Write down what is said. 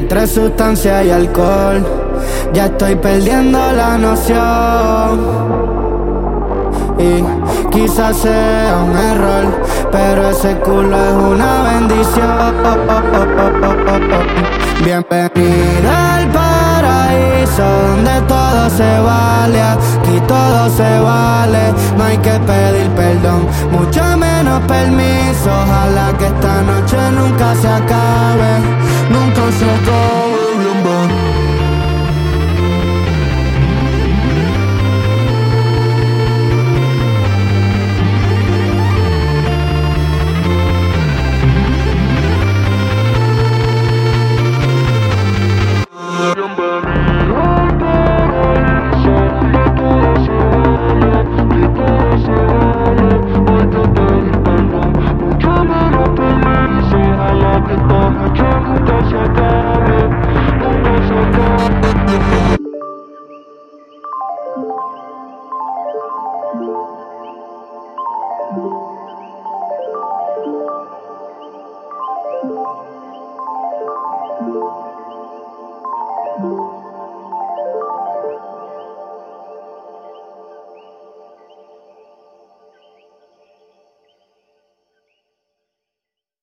entre sustancia y alcohol, ya estoy perdiendo la noción. Y quizás sea un error, pero ese culo es una bendición. Bienvenida al paraíso, donde todo se vale, aquí todo se vale. No hay que pedir perdón, mucho menos permiso. Ojalá que esta noche nunca se acabe.